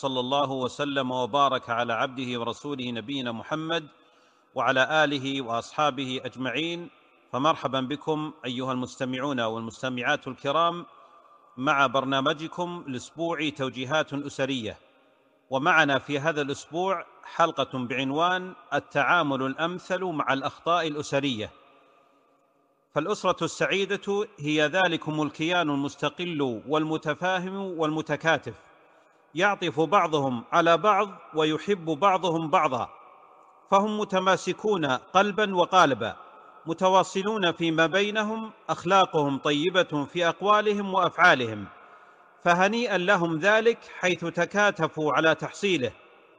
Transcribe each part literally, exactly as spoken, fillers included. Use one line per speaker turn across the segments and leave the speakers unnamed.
صلى الله وسلم وبارك على عبده ورسوله نبينا محمد وعلى آله وأصحابه أجمعين. فمرحبا بكم أيها المستمعون والمستمعات الكرام مع برنامجكم الأسبوعي توجيهات أسرية، ومعنا في هذا الأسبوع حلقة بعنوان التعامل الأمثل مع الأخطاء الأسرية. فالأسرة السعيدة هي ذلكم الكيان المستقل والمتفاهم والمتكاتف، يعطف بعضهم على بعض ويحب بعضهم بعضا، فهم متماسكون قلبا وقالبا، متواصلون فيما بينهم، أخلاقهم طيبة في أقوالهم وأفعالهم، فهنيئا لهم ذلك حيث تكاتفوا على تحصيله.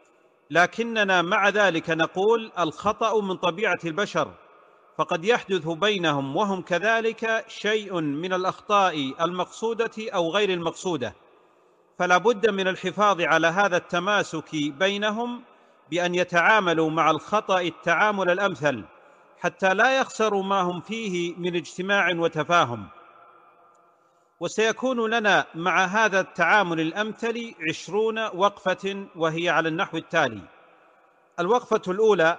لكننا مع ذلك نقول الخطأ من طبيعة البشر، فقد يحدث بينهم وهم كذلك شيء من الأخطاء المقصودة أو غير المقصودة، فلا بد من الحفاظ على هذا التماسك بينهم بأن يتعاملوا مع الخطأ التعامل الأمثل، حتى لا يخسروا ما هم فيه من اجتماع وتفاهم. وسيكون لنا مع هذا التعامل الأمثل عشرون وقفة، وهي على النحو التالي: الوقفة الأولى: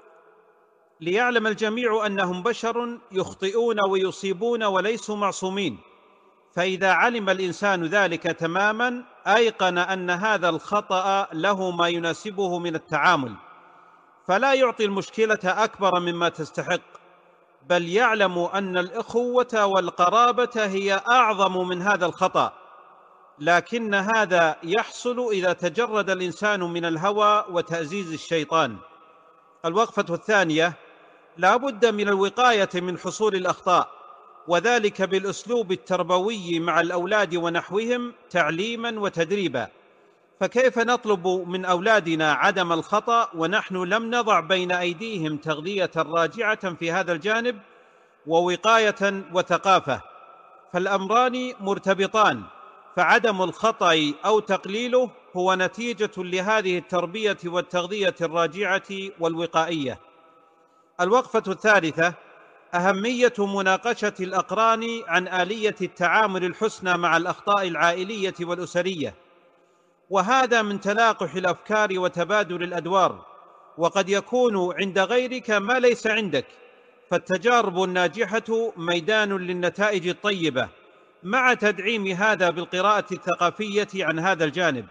ليعلم الجميع أنهم بشر يخطئون ويصيبون وليسوا معصومين، فإذا علم الإنسان ذلك تماما أيقن أن هذا الخطأ له ما يناسبه من التعامل، فلا يعطي المشكلة أكبر مما تستحق، بل يعلم أن الأخوة والقرابة هي أعظم من هذا الخطأ، لكن هذا يحصل إذا تجرد الإنسان من الهوى وتأزيز الشيطان. الوقفة الثانية: لا بد من الوقاية من حصول الأخطاء، وذلك بالأسلوب التربوي مع الأولاد ونحوهم تعليما وتدريبا. فكيف نطلب من أولادنا عدم الخطأ ونحن لم نضع بين أيديهم تغذية راجعة في هذا الجانب ووقاية وثقافة؟ فالأمران مرتبطان، فعدم الخطأ أو تقليله هو نتيجة لهذه التربية والتغذية الراجعة والوقائية. الوقفة الثالثة: أهمية مناقشة الأقران عن آلية التعامل الحسنى مع الأخطاء العائلية والأسرية، وهذا من تلاقح الأفكار وتبادل الأدوار، وقد يكون عند غيرك ما ليس عندك، فالتجارب الناجحة ميدان للنتائج الطيبة، مع تدعيم هذا بالقراءة الثقافية عن هذا الجانب.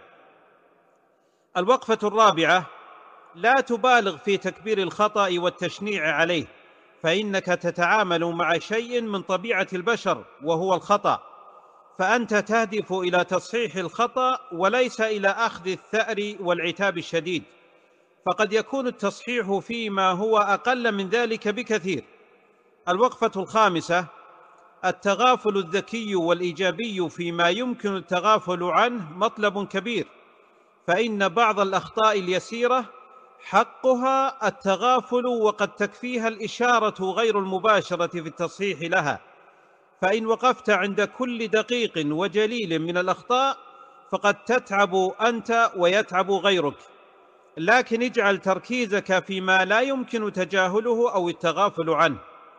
الوقفة الرابعة: لا تبالغ في تكبير الخطأ والتشنيع عليه، فإنك تتعامل مع شيء من طبيعة البشر وهو الخطأ، فأنت تهدف إلى تصحيح الخطأ وليس إلى أخذ الثأر والعتاب الشديد، فقد يكون التصحيح فيما هو أقل من ذلك بكثير. الوقفة الخامسة: التغافل الذكي والإيجابي فيما يمكن التغافل عنه مطلب كبير، فإن بعض الأخطاء اليسيرة حقها التغافل، وقد تكفيها الإشارة غير المباشرة في التصحيح لها، فإن وقفت عند كل دقيق وجليل من الأخطاء فقد تتعب أنت ويتعب غيرك، لكن اجعل تركيزك فيما لا يمكن تجاهله أو التغافل عنه.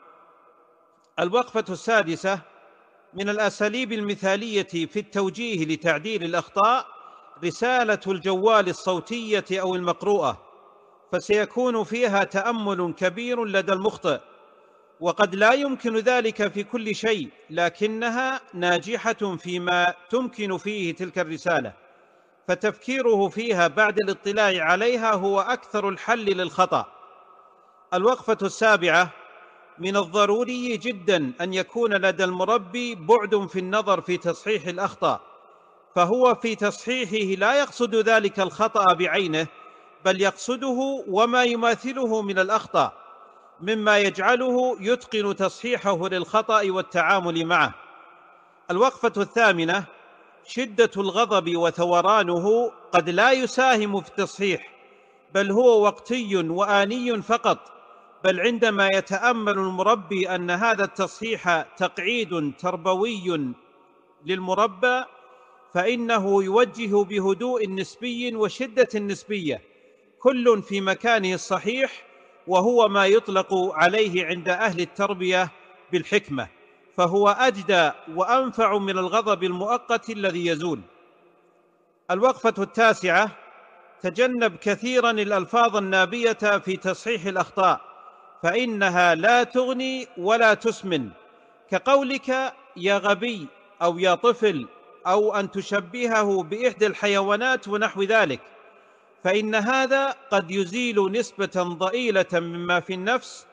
الوقفة السادسة: من الأساليب المثالية في التوجيه لتعديل الأخطاء رسالة الجوال الصوتية أو المقروءة، فسيكون فيها تأمل كبير لدى المخطئ، وقد لا يمكن ذلك في كل شيء، لكنها ناجحة فيما تمكن فيه تلك الرسالة، فتفكيره فيها بعد الاطلاع عليها هو أكثر الحل للخطأ. الوقفة السابعة: من الضروري جدا أن يكون لدى المربي بعد في النظر في تصحيح الأخطاء، فهو في تصحيحه لا يقصد ذلك الخطأ بعينه، بل يقصده وما يماثله من الأخطاء، مما يجعله يتقن تصحيحه للخطأ والتعامل معه. الوقفة الثامنة: شدة الغضب وثورانه قد لا يساهم في التصحيح، بل هو وقتي وآني فقط، بل عندما يتأمل المربي أن هذا التصحيح تقعيد تربوي للمربى فإنه يوجه بهدوء نسبي وشدة نسبية، كل في مكانه الصحيح، وهو ما يطلق عليه عند أهل التربية بالحكمة، فهو أجدى وأنفع من الغضب المؤقت الذي يزول. الوقفة التاسعة: تجنب كثيرا الألفاظ النابية في تصحيح الأخطاء، فإنها لا تغني ولا تسمن، كقولك يا غبي أو يا طفل، أو أن تشبهه بإحدى الحيوانات ونحو ذلك، فإن هذا قد يزيل نسبة ضئيلة مما في النفس،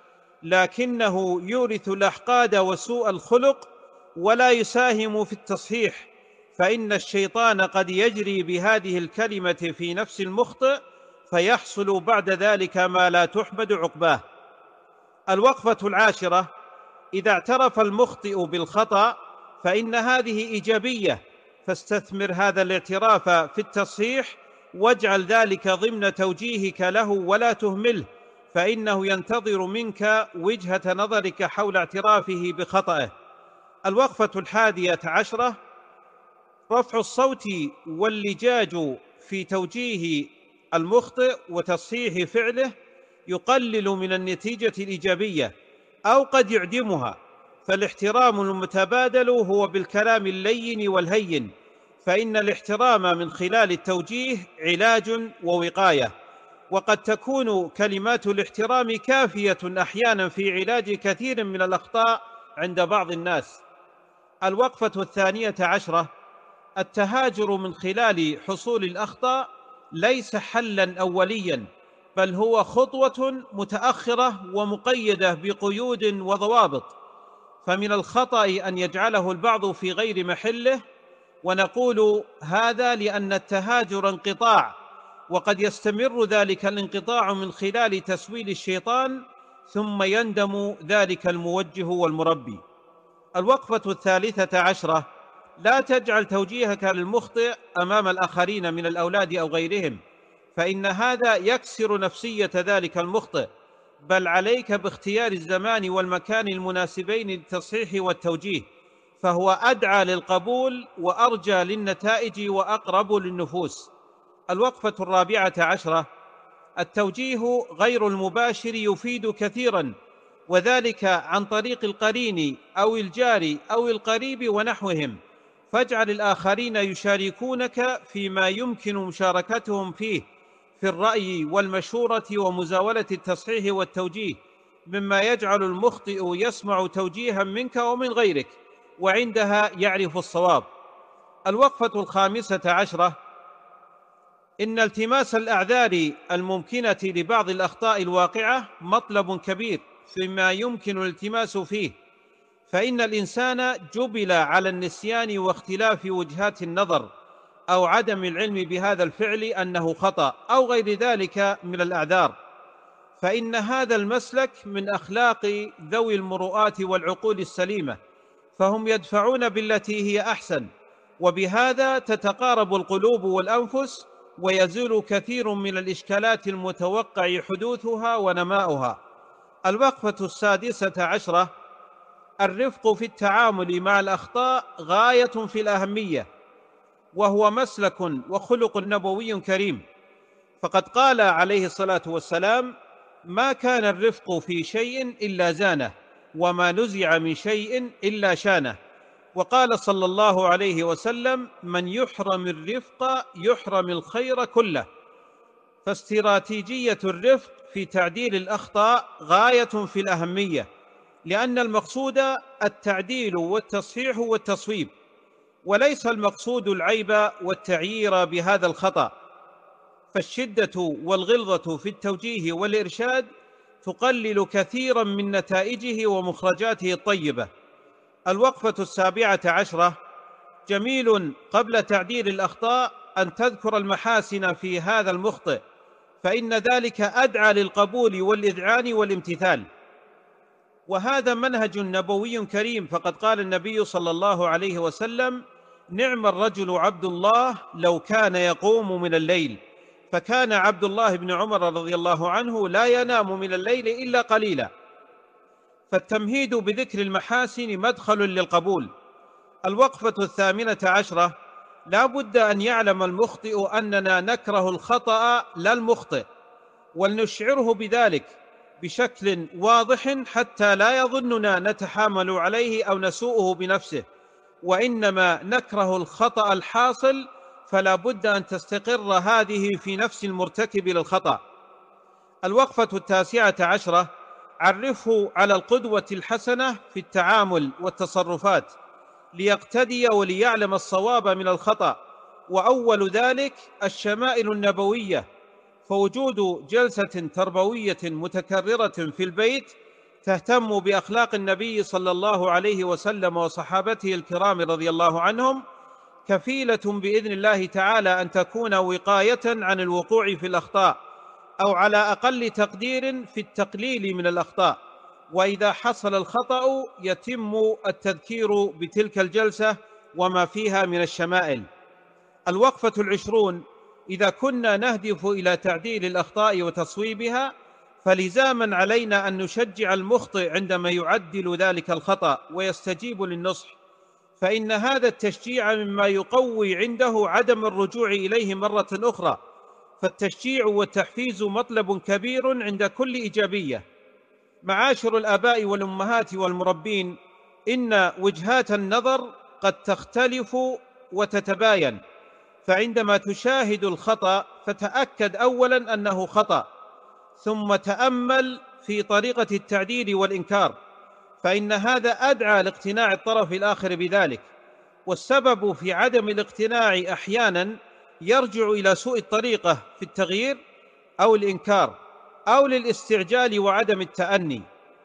لكنه يورث الأحقاد وسوء الخلق ولا يساهم في التصحيح، فإن الشيطان قد يجري بهذه الكلمة في نفس المخطئ، فيحصل بعد ذلك ما لا تحمد عقباه. الوقفة العاشرة: إذا اعترف المخطئ بالخطأ فإن هذه إيجابية، فاستثمر هذا الاعتراف في التصحيح، واجعل ذلك ضمن توجيهك له ولا تهمله، فإنه ينتظر منك وجهة نظرك حول اعترافه بخطئه. الوقفة الحادية عشرة: رفع الصوت واللجاج في توجيه المخطئ وتصحيح فعله يقلل من النتيجة الإيجابية أو قد يعدمها، فالاحترام المتبادل هو بالكلام اللين والهين، فإن الاحترام من خلال التوجيه علاج ووقاية، وقد تكون كلمات الاحترام كافية أحيانا في علاج كثير من الأخطاء عند بعض الناس. الوقفة الثانية عشرة: التهاجر من خلال حصول الأخطاء ليس حلاً أولياً، بل هو خطوة متأخرة ومقيدة بقيود وضوابط، فمن الخطأ أن يجعله البعض في غير محله، ونقول هذا لأن التهاجر انقطاع، وقد يستمر ذلك الانقطاع من خلال تسويل الشيطان، ثم يندم ذلك الموجه والمربي. الوقفة الثالثة عشرة: لا تجعل توجيهك للمخطئ أمام الآخرين من الأولاد أو غيرهم، فإن هذا يكسر نفسية ذلك المخطئ، بل عليك باختيار الزمان والمكان المناسبين للتصحيح والتوجيه، فهو أدعى للقبول وأرجى للنتائج وأقرب للنفوس. الوقفة الرابعة عشرة: التوجيه غير المباشر يفيد كثيرا، وذلك عن طريق القرين أو الجار أو القريب ونحوهم، فاجعل الآخرين يشاركونك فيما يمكن مشاركتهم فيه في الرأي والمشورة ومزاولة التصحيح والتوجيه، مما يجعل المخطئ يسمع توجيها منك ومن غيرك، وعندها يعرف الصواب. الوقفة الخامسة عشرة: إن التماس الأعذار الممكنة لبعض الأخطاء الواقعة مطلب كبير فيما يمكن الالتماس فيه، فإن الإنسان جبل على النسيان واختلاف وجهات النظر، أو عدم العلم بهذا الفعل أنه خطأ، أو غير ذلك من الأعذار، فإن هذا المسلك من أخلاق ذوي المروءات والعقول السليمة، فهم يدفعون بالتي هي أحسن، وبهذا تتقارب القلوب والأنفس، ويزول كثير من الإشكالات المتوقع حدوثها ونماؤها. الوقفة السادسة عشرة: الرفق في التعامل مع الأخطاء غاية في الأهمية، وهو مسلك وخلق نبوي كريم، فقد قال عليه الصلاة والسلام: ما كان الرفق في شيء إلا زانه، وما نزع من شيء إلا شانه. وقال صلى الله عليه وسلم: من يحرم الرفق يحرم الخير كله. فاستراتيجية الرفق في تعديل الأخطاء غاية في الأهمية، لأن المقصود التعديل والتصحيح والتصويب، وليس المقصود العيب والتعيير بهذا الخطأ، فالشدة والغلظة في التوجيه والإرشاد تقلل كثيرا من نتائجه ومخرجاته الطيبة. الوقفة السابعة عشرة: جميل قبل تعديل الأخطاء أن تذكر المحاسن في هذا المخطئ، فإن ذلك أدعى للقبول والإذعان والامتثال، وهذا منهج نبوي كريم، فقد قال النبي صلى الله عليه وسلم: نعم الرجل عبد الله لو كان يقوم من الليل. فكان عبد الله بن عمر رضي الله عنه لا ينام من الليل إلا قليلا، فالتمهيد بذكر المحاسن مدخل للقبول. الوقفة الثامنة عشرة: لا بد أن يعلم المخطئ أننا نكره الخطأ لا المخطئ، ولنشعره بذلك بشكل واضح حتى لا يظننا نتحامل عليه أو نسوءه بنفسه، وإنما نكره الخطأ الحاصل، فلا بد أن تستقر هذه في نفس المرتكب للخطأ. الوقفة التاسعة عشرة: عرفه على القدوة الحسنة في التعامل والتصرفات ليقتدي وليعلم الصواب من الخطأ، وأول ذلك الشمائل النبوية، فوجود جلسة تربوية متكررة في البيت تهتم بأخلاق النبي صلى الله عليه وسلم وصحابته الكرام رضي الله عنهم كفيلة بإذن الله تعالى أن تكون وقاية عن الوقوع في الأخطاء، أو على أقل تقدير في التقليل من الأخطاء. وإذا حصل الخطأ يتم التذكير بتلك الجلسة وما فيها من الشمائل. الوقفة العشرون: إذا كنا نهدف إلى تعديل الأخطاء وتصويبها فلزاما علينا أن نشجع المخطئ عندما يعدل ذلك الخطأ ويستجيب للنصح، فإن هذا التشجيع مما يقوي عنده عدم الرجوع إليه مرة أخرى، فالتشجيع والتحفيز مطلب كبير عند كل إيجابية. معاشر الآباء والأمهات والمربين، إن وجهات النظر قد تختلف وتتباين، فعندما تشاهد الخطأ فتأكد أولاً أنه خطأ، ثم تأمل في طريقة التعديل والإنكار، فإن هذا أدعى لاقتناع الطرف الآخر بذلك. والسبب في عدم الاقتناع أحياناً يرجع إلى سوء الطريقة في التغيير أو الإنكار، أو للاستعجال وعدم التأني،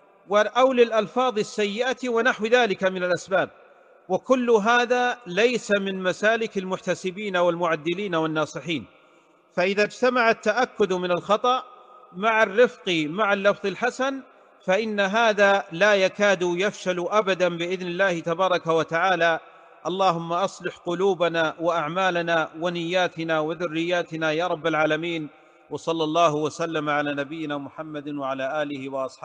أو للألفاظ السيئة ونحو ذلك من الأسباب، وكل هذا ليس من مسالك المحتسبين والمعدلين والناصحين. فإذا اجتمع التأكد من الخطأ مع الرفق مع اللفظ الحسن فإن هذا لا يكاد يفشل أبدا بإذن الله تبارك وتعالى. اللهم أصلح قلوبنا وأعمالنا ونياتنا وذرياتنا يا رب العالمين، وصلى الله وسلم على نبينا محمد وعلى آله وأصحابه.